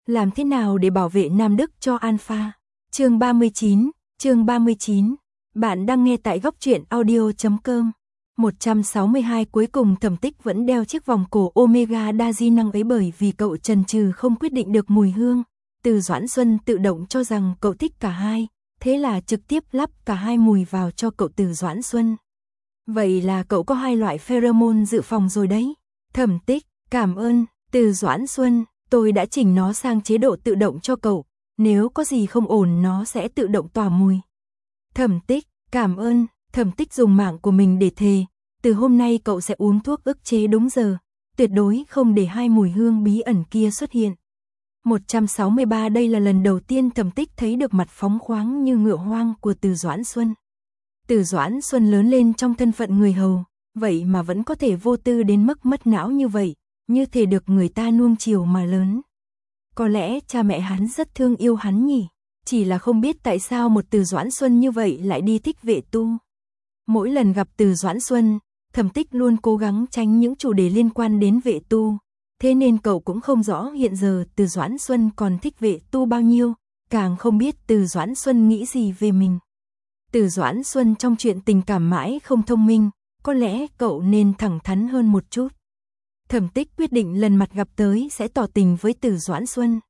Làm thế nào để bảo vệ Nam Đức cho Alpha? Chương 39. Bạn đang nghe tại góc truyện audio.com. 162 cuối cùng Thẩm Tích vẫn đeo chiếc vòng cổ Omega đa di năng ấy bởi vì cậu chần chừ không quyết định được mùi hương. Từ Doãn Xuân tự động cho rằng cậu thích cả hai, thế là trực tiếp lắp cả hai mùi vào cho cậu Từ Doãn Xuân. Vậy là cậu có hai loại pheromone dự phòng rồi đấy. Thẩm Tích, cảm ơn, Từ Doãn Xuân, tôi đã chỉnh nó sang chế độ tự động cho cậu, nếu có gì không ổn nó sẽ tự động tỏa mùi. Thẩm Tích, cảm ơn, Thẩm Tích dùng mạng của mình để thề, từ hôm nay cậu sẽ uống thuốc ức chế đúng giờ, tuyệt đối không để hai mùi hương bí ẩn kia xuất hiện. 163 đây là lần đầu tiên Thẩm Tích thấy được mặt phóng khoáng như ngựa hoang của Từ Doãn Xuân. Từ Doãn Xuân lớn lên trong thân phận người hầu, vậy mà vẫn có thể vô tư đến mức mất não như vậy, như thể được người ta nuông chiều mà lớn. Có lẽ cha mẹ hắn rất thương yêu hắn nhỉ, chỉ là không biết tại sao một Từ Doãn Xuân như vậy lại đi thích Vệ Tu. Mỗi lần gặp Từ Doãn Xuân, Thẩm Tích luôn cố gắng tránh những chủ đề liên quan đến Vệ Tu, thế nên cậu cũng không rõ hiện giờ Từ Doãn Xuân còn thích Vệ Tu bao nhiêu, càng không biết Từ Doãn Xuân nghĩ gì về mình. Từ Doãn Xuân trong chuyện tình cảm mãi không thông minh, có lẽ cậu nên thẳng thắn hơn một chút. Thẩm Tích quyết định lần mặt gặp tới sẽ tỏ tình với Từ Doãn Xuân.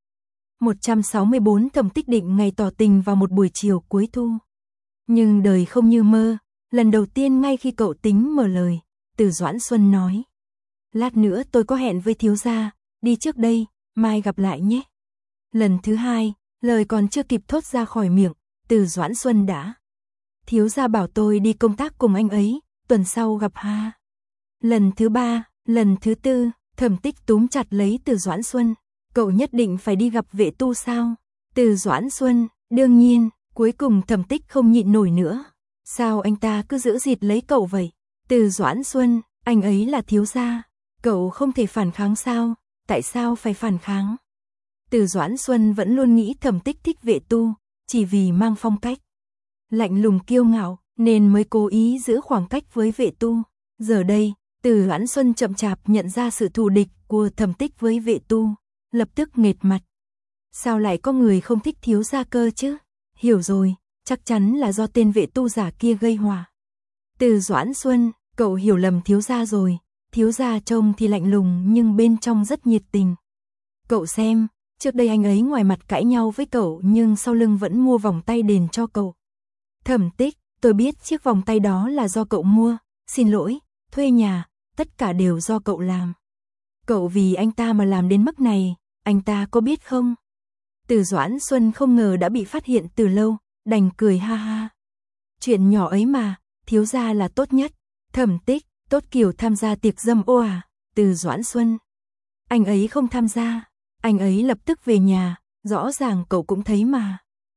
164 Thẩm Tích định ngày tỏ tình vào một buổi chiều cuối thu. Nhưng đời không như mơ, lần đầu tiên ngay khi cậu tính mở lời, Từ Doãn Xuân nói: "Lát nữa tôi có hẹn với thiếu gia, đi trước đây, mai gặp lại nhé." Lần thứ hai, lời còn chưa kịp thốt ra khỏi miệng, Từ Doãn Xuân đã: "Thiếu gia bảo tôi đi công tác cùng anh ấy, tuần sau gặp ha." Lần thứ ba, lần thứ tư, Thẩm Tích túm chặt lấy Từ Doãn Xuân: "Cậu nhất định phải đi gặp Vệ Tu sao?" Từ Doãn Xuân: "Đương nhiên." Cuối cùng Thẩm Tích không nhịn nổi nữa: "Sao anh ta cứ giữ dịt lấy cậu vậy?" Từ Doãn Xuân: "Anh ấy là thiếu gia, cậu không thể phản kháng sao? Tại sao phải phản kháng?" Từ Doãn Xuân vẫn luôn nghĩ Thẩm Tích thích Vệ Tu, chỉ vì mang phong cách lạnh lùng kiêu ngạo nên mới cố ý giữ khoảng cách với Vệ Tu. Giờ đây, Từ Doãn Xuân chậm chạp nhận ra sự thù địch của Thẩm Tích với Vệ Tu, lập tức nghệt mặt. Sao lại có người không thích thiếu gia cơ chứ? Hiểu rồi, chắc chắn là do tên Vệ Tu giả kia gây họa. Từ Doãn Xuân, cậu hiểu lầm thiếu gia rồi, thiếu gia trông thì lạnh lùng nhưng bên trong rất nhiệt tình. Cậu xem, trước đây anh ấy ngoài mặt cãi nhau với cậu nhưng sau lưng vẫn mua vòng tay đền cho cậu. Thẩm Tích, tôi biết chiếc vòng tay đó là do cậu mua, xin lỗi, thuê nhà, tất cả đều do cậu làm. Cậu vì anh ta mà làm đến mức này, anh ta có biết không?" Từ Doãn Xuân không ngờ đã bị phát hiện từ lâu, đành cười ha ha. "Chuyện nhỏ ấy mà, thiếu gia là tốt nhất." Thẩm Tích, Tốt Kiều tham gia tiệc dâm ô à? Từ Doãn Xuân: "Anh ấy không tham gia, anh ấy lập tức về nhà, rõ ràng cậu cũng thấy mà."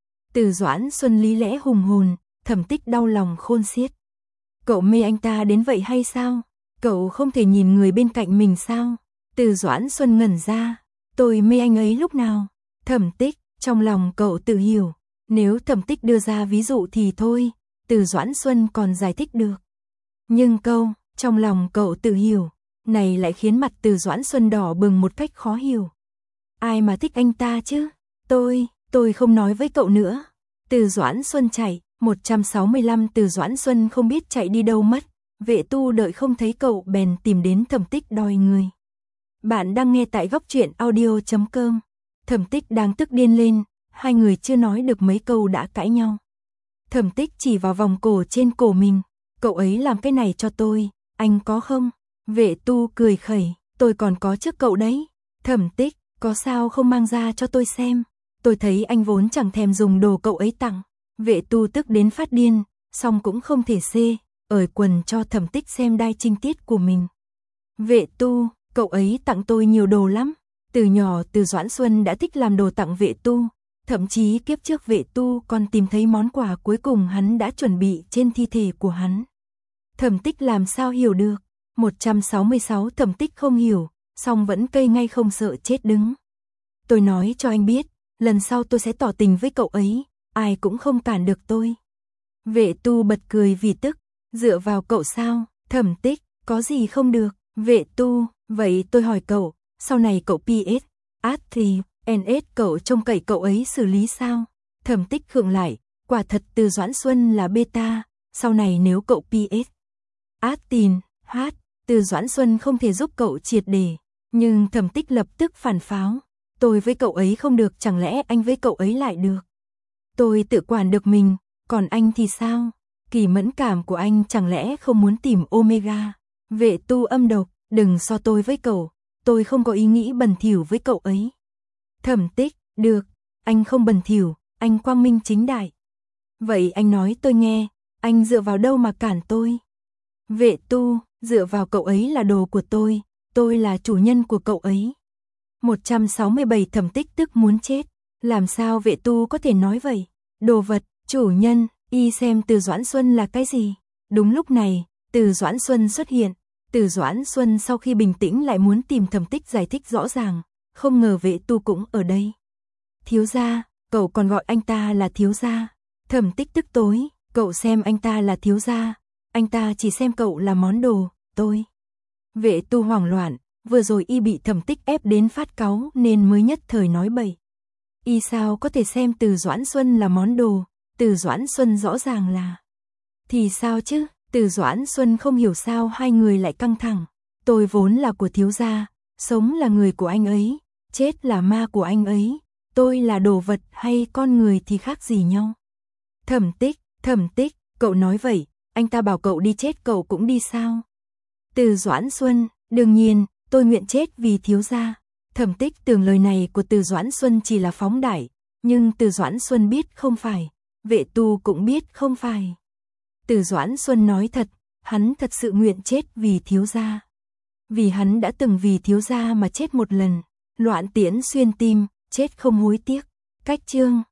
Từ Doãn Xuân lý lẽ hùng hồn, Thẩm Tích đau lòng khôn xiết. "Cậu mê anh ta đến vậy hay sao? Cậu không thể nhìn người bên cạnh mình sao?" Từ Doãn Xuân ngẩn ra: "Tôi mê anh ấy lúc nào?" Thẩm Tích, trong lòng cậu tự hiểu, nếu Thẩm Tích đưa ra ví dụ thì thôi, Từ Doãn Xuân còn giải thích được. Nhưng câu, trong lòng cậu tự hiểu, này lại khiến mặt Từ Doãn Xuân đỏ bừng một cách khó hiểu. "Ai mà thích anh ta chứ? Tôi không nói với cậu nữa." Từ Doãn Xuân chạy, 165 Từ Doãn Xuân không biết chạy đi đâu mất, Vệ Tu đợi không thấy cậu bèn tìm đến Thẩm Tích đòi người. Bạn đang nghe tại góc truyện audio.com. Thẩm Tích đang tức điên lên, hai người chưa nói được mấy câu đã cãi nhau. Thẩm Tích chỉ vào vòng cổ trên cổ mình: "Cậu ấy làm cái này cho tôi, anh có không?" Vệ Tu cười khẩy: "Tôi còn có trước cậu đấy." Thẩm Tích: "Có sao không mang ra cho tôi xem? Tôi thấy anh vốn chẳng thèm dùng đồ cậu ấy tặng." Vệ Tu tức đến phát điên, song cũng không thể ởi quần cho Thẩm Tích xem đai trinh tiết của mình. "Vệ Tu, cậu ấy tặng tôi nhiều đồ lắm." Từ nhỏ Từ Doãn Xuân đã thích làm đồ tặng Vệ Tu, thậm chí kiếp trước Vệ Tu còn tìm thấy món quà cuối cùng hắn đã chuẩn bị trên thi thể của hắn. Thẩm Tích làm sao hiểu được? 166 Thẩm Tích không hiểu, song vẫn cây ngay không sợ chết đứng. "Tôi nói cho anh biết, lần sau tôi sẽ tỏ tình với cậu ấy, ai cũng không cản được tôi." Vệ Tu bật cười vì tức: "Dựa vào cậu sao?" Thẩm Tích: "Có gì không được." Vệ Tu: "Vậy tôi hỏi cậu, sau này cậu PS thì NS cậu trông cậy cậu ấy xử lý sao? Thẩm Tích khựng lại, quả thật Từ Doãn Xuân là beta, sau này nếu cậu PS. Tin, Từ Doãn Xuân không thể giúp cậu triệt đề, nhưng Thẩm Tích lập tức phản pháo. Tôi với cậu ấy không được, chẳng lẽ anh với cậu ấy lại được? Tôi tự quản được mình, còn anh thì sao? Kỳ mẫn cảm của anh chẳng lẽ không muốn tìm Omega? Vệ Tu âm độc, đừng so tôi với cậu, tôi không có ý nghĩ bẩn thỉu với cậu ấy. Thẩm Tích, được, anh không bẩn thỉu, anh quang minh chính đại. Vậy anh nói tôi nghe, anh dựa vào đâu mà cản tôi? Vệ Tu, dựa vào cậu ấy là đồ của tôi là chủ nhân của cậu ấy. 167 Thẩm Tích tức muốn chết, làm sao Vệ Tu có thể nói vậy? Đồ vật, chủ nhân, y xem Từ Doãn Xuân là cái gì? Đúng lúc này, Từ Doãn Xuân xuất hiện. Từ Doãn Xuân sau khi bình tĩnh lại muốn tìm Thẩm Tích giải thích rõ ràng, không ngờ Vệ Tu cũng ở đây. Thiếu gia, cậu còn gọi anh ta là thiếu gia? Thẩm Tích tức tối, cậu xem anh ta là thiếu gia, anh ta chỉ xem cậu là món đồ, tôi. Vệ Tu hoảng loạn, vừa rồi y bị Thẩm Tích ép đến phát cáu nên mới nhất thời nói bậy. Y sao có thể xem Từ Doãn Xuân là món đồ, Từ Doãn Xuân rõ ràng là. Thì sao chứ, Từ Doãn Xuân không hiểu sao hai người lại căng thẳng. Tôi vốn là của thiếu gia, sống là người của anh ấy, chết là ma của anh ấy, tôi là đồ vật hay con người thì khác gì nhau. Thẩm Tích, cậu nói vậy, anh ta bảo cậu đi chết cậu cũng đi sao? Từ Doãn Xuân, đương nhiên, tôi nguyện chết vì thiếu gia. Thẩm Tích tưởng lời này của Từ Doãn Xuân chỉ là phóng đại, nhưng Từ Doãn Xuân biết không phải, Vệ Tu cũng biết không phải. Từ Doãn Xuân nói thật, hắn thật sự nguyện chết vì thiếu gia. Vì hắn đã từng vì thiếu gia mà chết một lần, loạn tiễn xuyên tim, chết không hối tiếc. Cách chương